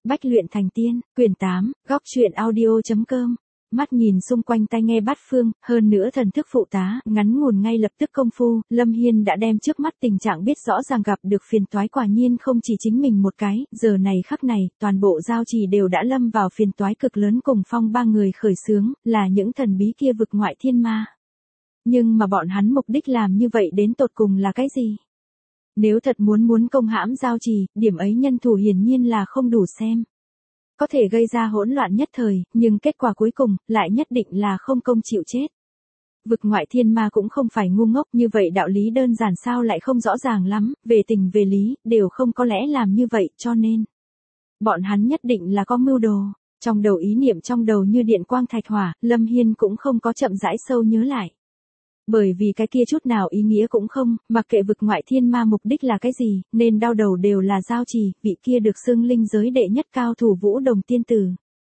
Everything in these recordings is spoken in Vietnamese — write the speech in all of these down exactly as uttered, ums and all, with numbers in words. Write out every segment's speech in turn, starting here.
Bách luyện thành tiên, quyển tám, góc truyện audio.com. Mắt nhìn xung quanh tai nghe bát phương, hơn nữa thần thức phụ tá, ngắn ngủn ngay lập tức công phu, Lâm Hiên đã đem trước mắt tình trạng biết rõ ràng gặp được phiền toái quả nhiên không chỉ chính mình một cái, giờ này khắc này, toàn bộ giao trì đều đã lâm vào phiền toái cực lớn cùng phong ba người khởi xướng, là những thần bí kia vực ngoại thiên ma. Nhưng mà bọn hắn mục đích làm như vậy đến tột cùng là cái gì? Nếu thật muốn muốn công hãm giao trì, điểm ấy nhân thủ hiển nhiên là không đủ xem. Có thể gây ra hỗn loạn nhất thời, nhưng kết quả cuối cùng, lại nhất định là không công chịu chết. Vực ngoại thiên ma cũng không phải ngu ngốc như vậy, đạo lý đơn giản sao lại không rõ ràng lắm, về tình về lý, đều không có lẽ làm như vậy, cho nên. Bọn hắn nhất định là có mưu đồ. Trong đầu ý niệm trong đầu như điện quang thạch hỏa, Lâm Hiên cũng không có chậm rãi sâu nhớ lại. Bởi vì cái kia chút nào ý nghĩa cũng không, mặc kệ vực ngoại thiên ma mục đích là cái gì, nên đau đầu đều là giao trì, vị kia được xưng linh giới đệ nhất cao thủ Vũ Đồng tiên tử.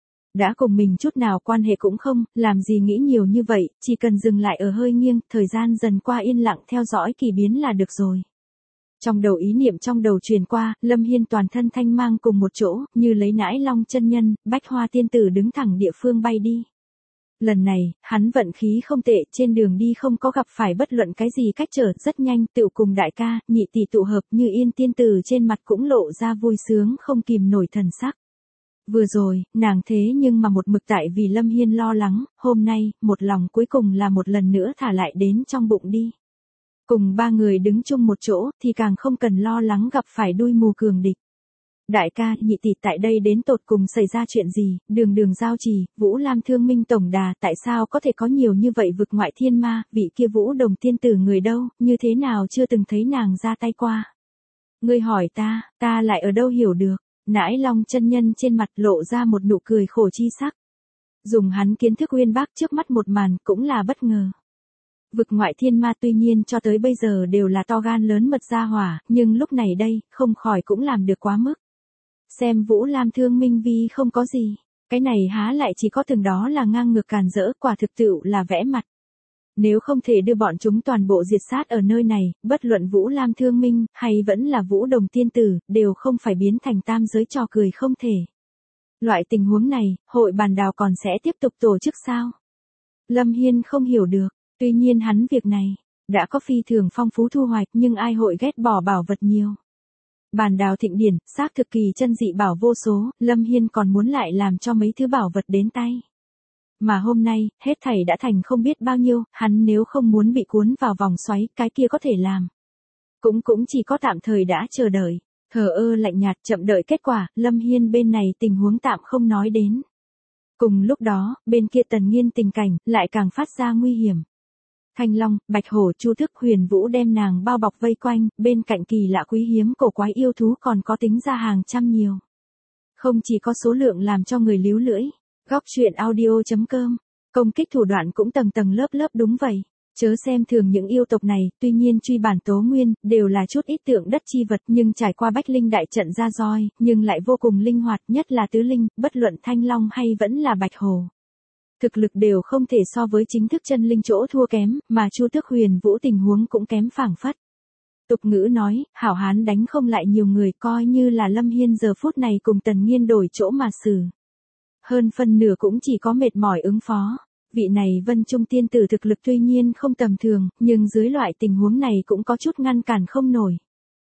Đã cùng mình chút nào quan hệ cũng không, làm gì nghĩ nhiều như vậy, chỉ cần dừng lại ở hơi nghiêng, thời gian dần qua yên lặng theo dõi kỳ biến là được rồi. Trong đầu ý niệm trong đầu truyền qua, Lâm Hiên toàn thân thanh mang cùng một chỗ, như lấy nãi long chân nhân, Bách Hoa tiên tử đứng thẳng địa phương bay đi. Lần này, hắn vận khí không tệ, trên đường đi không có gặp phải bất luận cái gì cách trở, rất nhanh, tựu cùng đại ca, nhị tỷ tụ hợp, như yên tiên tử trên mặt cũng lộ ra vui sướng không kìm nổi thần sắc. Vừa rồi, nàng thế nhưng mà một mực tại vì Lâm Hiên lo lắng, hôm nay, một lòng cuối cùng là một lần nữa thả lại đến trong bụng đi. Cùng ba người đứng chung một chỗ, thì càng không cần lo lắng gặp phải đuôi mù cường địch. Đại ca, nhị tỷ tại đây đến tột cùng xảy ra chuyện gì, đường đường giao trì, Vũ Lam thương minh tổng đà, tại sao có thể có nhiều như vậy vực ngoại thiên ma, vị kia Vũ Đồng tiên tử người đâu, như thế nào chưa từng thấy nàng ra tay qua. Ngươi hỏi ta, ta lại ở đâu hiểu được, nãi long chân nhân trên mặt lộ ra một nụ cười khổ chi sắc. Dùng hắn kiến thức uyên bác trước mắt một màn cũng là bất ngờ. Vực ngoại thiên ma tuy nhiên cho tới bây giờ đều là to gan lớn mật ra hỏa, nhưng lúc này đây, không khỏi cũng làm được quá mức. Xem Vũ Lam thương minh vi không có gì, cái này há lại chỉ có từng đó là ngang ngược càn rỡ, quả thực tựu là vẽ mặt. Nếu không thể đưa bọn chúng toàn bộ diệt sát ở nơi này, bất luận Vũ Lam thương minh, hay vẫn là Vũ Đồng tiên tử, đều không phải biến thành tam giới trò cười không thể. Loại tình huống này, hội bàn đào còn sẽ tiếp tục tổ chức sao? Lâm Hiên không hiểu được, tuy nhiên hắn việc này, đã có phi thường phong phú thu hoạch nhưng ai hội ghét bỏ bảo vật nhiều. Bàn đào thịnh điển, xác thực kỳ chân dị bảo vô số, Lâm Hiên còn muốn lại làm cho mấy thứ bảo vật đến tay. Mà hôm nay, hết thảy đã thành không biết bao nhiêu, hắn nếu không muốn bị cuốn vào vòng xoáy, cái kia có thể làm. Cũng cũng chỉ có tạm thời đã chờ đợi, thờ ơ lạnh nhạt chậm đợi kết quả, Lâm Hiên bên này tình huống tạm không nói đến. Cùng lúc đó, bên kia Tần Nghiên tình cảnh, lại càng phát ra nguy hiểm. Thanh Long, Bạch Hổ, Chu Thức, Huyền Vũ đem nàng bao bọc vây quanh, bên cạnh kỳ lạ quý hiếm cổ quái yêu thú còn có tính ra hàng trăm nhiều. Không chỉ có số lượng làm cho người líu lưỡi. Góc truyện audio.com. Công kích thủ đoạn cũng tầng tầng lớp lớp đúng vậy. Chớ xem thường những yêu tộc này, tuy nhiên truy bản tố nguyên, đều là chút ít tượng đất chi vật nhưng trải qua bách linh đại trận ra roi, nhưng lại vô cùng linh hoạt, nhất là tứ linh, bất luận Thanh Long hay vẫn là Bạch Hổ. Thực lực đều không thể so với chính thức chân linh chỗ thua kém, mà Chu Tước Huyền Vũ tình huống cũng kém phảng phất. Tục ngữ nói, hảo hán đánh không lại nhiều người, coi như là Lâm Hiên giờ phút này cùng Tần Nghiên đổi chỗ mà xử. Hơn phân nửa cũng chỉ có mệt mỏi ứng phó. Vị này Vân Trung tiên tử thực lực tuy nhiên không tầm thường, nhưng dưới loại tình huống này cũng có chút ngăn cản không nổi.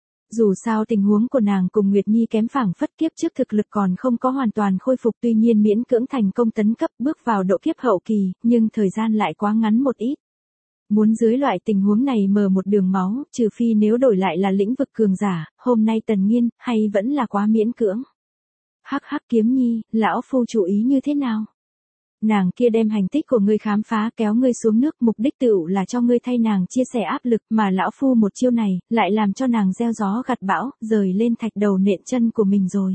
Dù sao tình huống của nàng cùng Nguyệt Nhi kém phảng phất, kiếp trước thực lực còn không có hoàn toàn khôi phục, tuy nhiên miễn cưỡng thành công tấn cấp bước vào độ kiếp hậu kỳ, nhưng thời gian lại quá ngắn một ít. Muốn dưới loại tình huống này mở một đường máu, trừ phi nếu đổi lại là lĩnh vực cường giả, hôm nay Tần Nghiên, hay vẫn là quá miễn cưỡng. Hắc hắc Kiếm Nhi, lão phu chú ý như thế nào? Nàng kia đem hành tích của ngươi khám phá kéo ngươi xuống nước, mục đích tựu là cho ngươi thay nàng chia sẻ áp lực, mà lão phu một chiêu này, lại làm cho nàng gieo gió gặt bão, rời lên thạch đầu nện chân của mình rồi.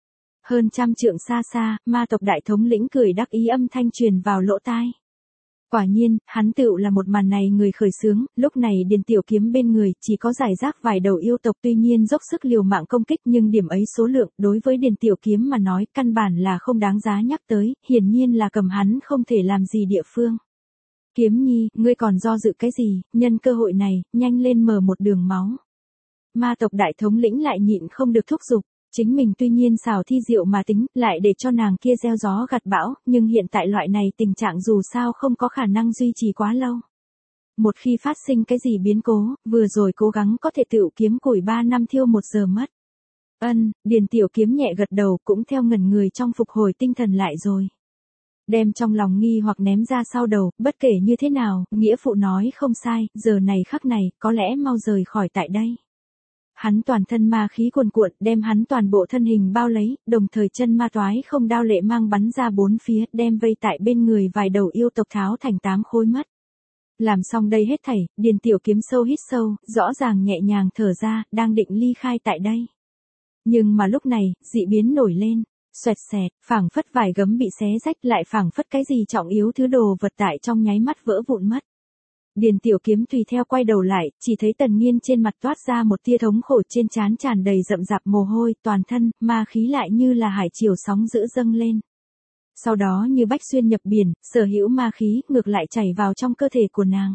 Hơn trăm trượng xa xa, ma tộc đại thống lĩnh cười đắc ý âm thanh truyền vào lỗ tai. Quả nhiên, hắn tựu là một màn này người khởi xướng, lúc này Điền Tiểu Kiếm bên người, chỉ có giải rác vài đầu yêu tộc tuy nhiên dốc sức liều mạng công kích nhưng điểm ấy số lượng, đối với Điền Tiểu Kiếm mà nói, căn bản là không đáng giá nhắc tới, hiển nhiên là cầm hắn không thể làm gì địa phương. Kiếm Nhi, ngươi còn do dự cái gì, nhân cơ hội này, nhanh lên mở một đường máu. Ma tộc đại thống lĩnh lại nhịn không được thúc giục. Chính mình tuy nhiên xảo thi diệu mà tính, lại để cho nàng kia gieo gió gặt bão, nhưng hiện tại loại này tình trạng dù sao không có khả năng duy trì quá lâu. Một khi phát sinh cái gì biến cố, vừa rồi cố gắng có thể tựu kiếm củi ba năm thiêu một giờ mất. Ân, Điền Tiểu Kiếm nhẹ gật đầu cũng theo ngẩn người trong phục hồi tinh thần lại rồi. Đem trong lòng nghi hoặc ném ra sau đầu, bất kể như thế nào, nghĩa phụ nói không sai, giờ này khắc này, có lẽ mau rời khỏi tại đây. Hắn toàn thân ma khí cuồn cuộn, đem hắn toàn bộ thân hình bao lấy, đồng thời chân ma toái không đao lệ mang bắn ra bốn phía, đem vây tại bên người vài đầu yêu tộc tháo thành tám khối mất. Làm xong đây hết thảy, Điền Tiểu Kiếm sâu hít sâu, rõ ràng nhẹ nhàng thở ra, đang định ly khai tại đây. Nhưng mà lúc này, dị biến nổi lên, xoẹt xẹt, phảng phất vài gấm bị xé rách, lại phảng phất cái gì trọng yếu thứ đồ vật tại trong nháy mắt vỡ vụn mất. Điền Tiểu Kiếm tùy theo quay đầu lại, chỉ thấy Tần Nghiên trên mặt toát ra một tia thống khổ, trên trán tràn đầy rậm rạp mồ hôi, toàn thân, ma khí lại như là hải triều sóng dữ dâng lên. Sau đó như bách xuyên nhập biển, sở hữu ma khí, ngược lại chảy vào trong cơ thể của nàng.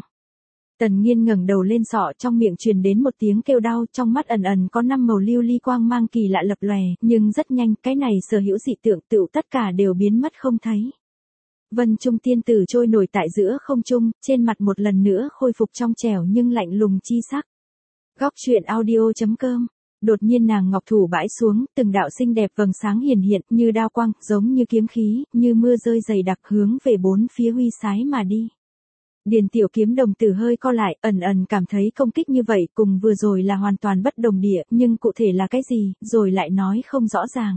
Tần Nghiên ngẩng đầu lên, sọ trong miệng truyền đến một tiếng kêu đau, trong mắt ẩn ẩn có năm màu lưu ly quang mang kỳ lạ lập lòe, nhưng rất nhanh, cái này sở hữu dị tượng tựu tất cả đều biến mất không thấy. Vân Trung tiên tử trôi nổi tại giữa không trung, trên mặt một lần nữa khôi phục trong trẻo nhưng lạnh lùng chi sắc. Góc truyện audio chấm com. Đột nhiên nàng ngọc thủ bãi xuống, từng đạo xinh đẹp vầng sáng hiển hiện, như đao quang, giống như kiếm khí, như mưa rơi dày đặc hướng về bốn phía huy sái mà đi. Điền Tiểu Kiếm đồng tử hơi co lại, ẩn ẩn cảm thấy công kích như vậy cùng vừa rồi là hoàn toàn bất đồng địa, nhưng cụ thể là cái gì, rồi lại nói không rõ ràng.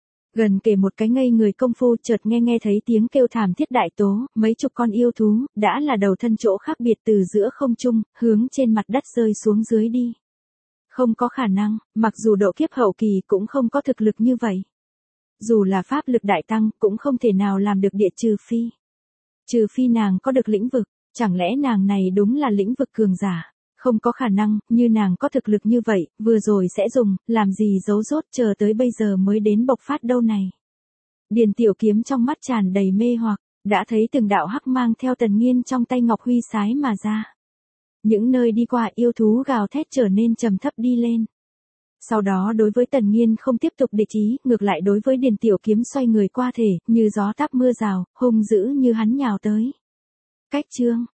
Gần kề một cái ngây người công phu, chợt nghe nghe thấy tiếng kêu thảm thiết đại tố, mấy chục con yêu thú, đã là đầu thân chỗ khác biệt từ giữa không trung, hướng trên mặt đất rơi xuống dưới đi. Không có khả năng, mặc dù độ kiếp hậu kỳ cũng không có thực lực như vậy. Dù là pháp lực đại tăng, cũng không thể nào làm được địa trừ phi. Trừ phi nàng có được lĩnh vực, chẳng lẽ nàng này đúng là lĩnh vực cường giả? Không có khả năng, như nàng có thực lực như vậy, vừa rồi sẽ dùng, làm gì giấu rốt chờ tới bây giờ mới đến bộc phát đâu này. Điền Tiểu Kiếm trong mắt tràn đầy mê hoặc, đã thấy từng đạo hắc mang theo Tần Nghiên trong tay ngọc huy sái mà ra. Những nơi đi qua yêu thú gào thét trở nên trầm thấp đi lên. Sau đó đối với Tần Nghiên không tiếp tục địch ý, ngược lại đối với Điền Tiểu Kiếm xoay người qua thể, như gió táp mưa rào, hung dữ như hắn nhào tới. Cách chương